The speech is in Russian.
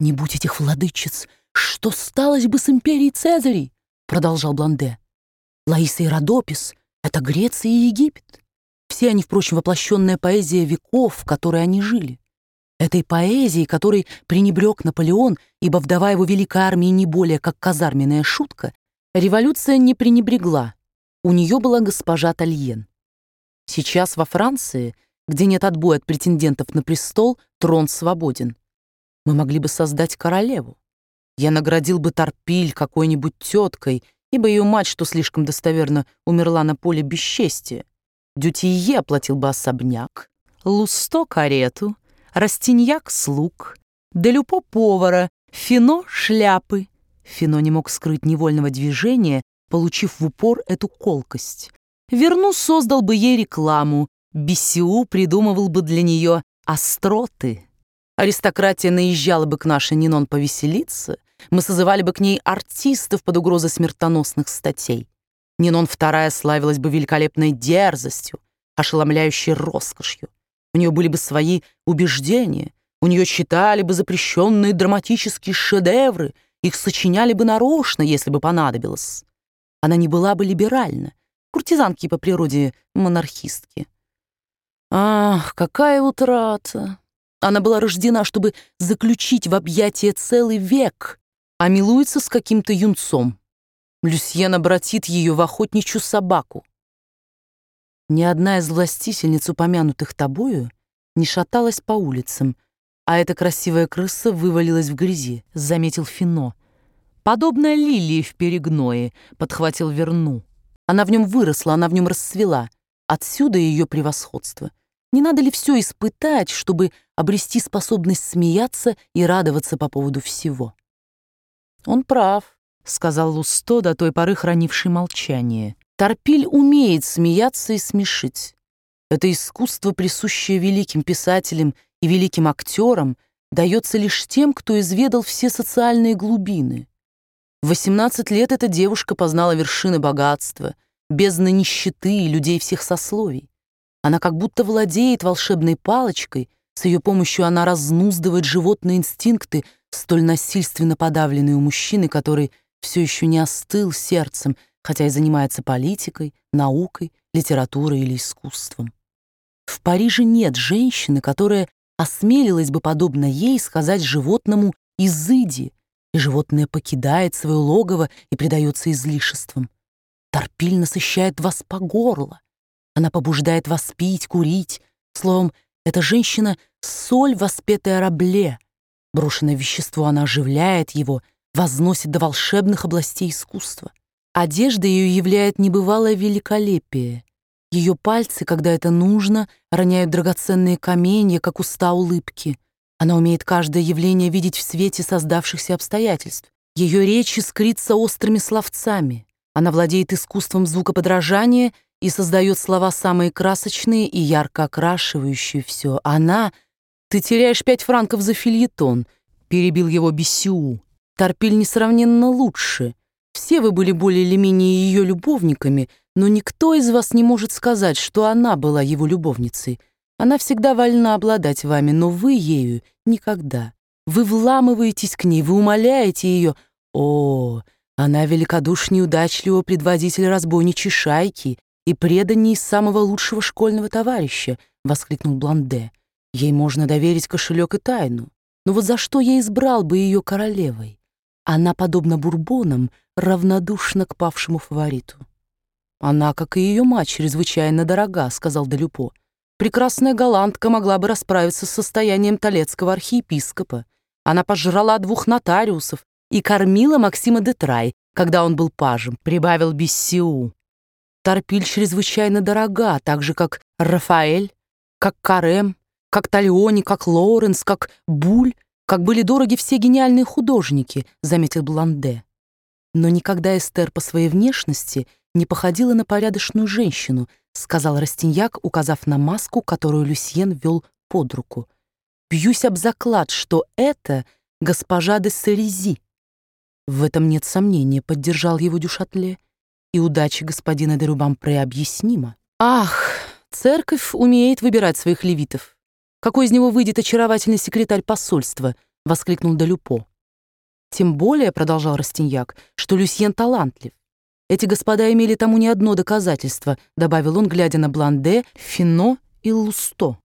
«Не будь этих владычиц, что сталось бы с империей Цезарей?» — продолжал Бланде. «Лаиса и Родопис — это Греция и Египет. Все они, впрочем, воплощенная поэзия веков, в которой они жили. Этой поэзии, которой пренебрег Наполеон, ибо вдова его великой армии не более как казарменная шутка, революция не пренебрегла. У нее была госпожа Тальен. Сейчас во Франции, где нет отбоя от претендентов на престол, трон свободен. Мы могли бы создать королеву. Я наградил бы Торпиль какой-нибудь теткой, ибо ее мать, что слишком достоверно, умерла на поле бесчестия. Дютие оплатил бы особняк, Лусто — карету, Растиньяк — слуг, Делюпо — повара, Фино — шляпы. Фино не мог скрыть невольного движения, получив в упор эту колкость. Верну создал бы ей рекламу, Биссиу придумывал бы для нее остроты. Аристократия наезжала бы к нашей Нинон повеселиться, мы созывали бы к ней артистов под угрозой смертоносных статей. Нинон II славилась бы великолепной дерзостью, ошеломляющей роскошью. У нее были бы свои убеждения, у нее читали бы запрещенные драматические шедевры, их сочиняли бы нарочно, если бы понадобилось. Она не была бы либеральна, куртизанки по природе монархистки. Ах, какая утрата! Она была рождена, чтобы заключить в объятия целый век, а милуется с каким-то юнцом. Люсьен обратит ее в охотничью собаку. Ни одна из властительниц, упомянутых тобою, не шаталась по улицам, а эта красивая крыса вывалилась в грязи, заметил Фино. Подобная лилии в перегное, подхватил Верну. Она в нем выросла, она в нем расцвела. Отсюда ее превосходство. Не надо ли все испытать, чтобы обрести способность смеяться и радоваться по поводу всего? Он прав, сказал Лусто, до той поры хранивший молчание. Торпиль умеет смеяться и смешить. Это искусство, присущее великим писателям и великим актерам, дается лишь тем, кто изведал все социальные глубины. В 18 лет эта девушка познала вершины богатства, бездны нищеты и людей всех сословий. Она как будто владеет волшебной палочкой, с ее помощью она разнуздывает животные инстинкты, столь насильственно подавленные у мужчины, который все еще не остыл сердцем, хотя и занимается политикой, наукой, литературой или искусством. В Париже нет женщины, которая осмелилась бы, подобно ей, сказать животному «изыди», и животное покидает свое логово и предается излишествам. Торпиль насыщает вас по горло. Она побуждает вас пить, курить. Словом, эта женщина — соль, воспетая Рабле. Брошенное вещество она оживляет его, возносит до волшебных областей искусства. Одежда ее являет небывалое великолепие. Ее пальцы, когда это нужно, роняют драгоценные каменья, как уста улыбки. Она умеет каждое явление видеть в свете создавшихся обстоятельств. Ее речь искрится острыми словцами. Она владеет искусством звукоподражания и создает слова самые красочные и ярко окрашивающие все. Она... «Ты теряешь 5 франков за фельетон», — перебил его Биссиу. «Торпиль несравненно лучше. Все вы были более или менее ее любовниками, но никто из вас не может сказать, что она была его любовницей. Она всегда вольна обладать вами, но вы ею никогда. Вы вламываетесь к ней, вы умоляете ее. О, она великодушнее удачливого предводителя разбойничьей шайки и преданней самого лучшего школьного товарища», — воскликнул Бланде. «Ей можно доверить кошелек и тайну. Но вот за что я избрал бы ее королевой? Она, подобно бурбонам, равнодушна к павшему фавориту». «Она, как и ее мать, чрезвычайно дорога», — сказал Делюпо. «Прекрасная голландка могла бы расправиться с состоянием толецкого архиепископа. Она пожрала 2 нотариусов и кормила Максима де Трай, когда он был пажем», — прибавил Биссиу. «Торпиль чрезвычайно дорога, так же, как Рафаэль, как Карем, как Тальони, как Лоуренс, как Буль, как были дороги все гениальные художники», — заметил Бланде. «Но никогда Эстер по своей внешности не походила на порядочную женщину», — сказал Растиньяк, указав на маску, которую Люсьен вел под руку. «Бьюсь об заклад, что это госпожа де Серези». «В этом нет сомнения», — поддержал его Дюшатле. «И удача господина де Рубампре объяснима». «Ах, церковь умеет выбирать своих левитов. Какой из него выйдет очаровательный секретарь посольства?» — воскликнул де Люпо. «Тем более, — продолжал Растиньяк, — что Люсьен талантлив. Эти господа имели тому не одно доказательство», — добавил он, глядя на Бланде, Фино и Лусто.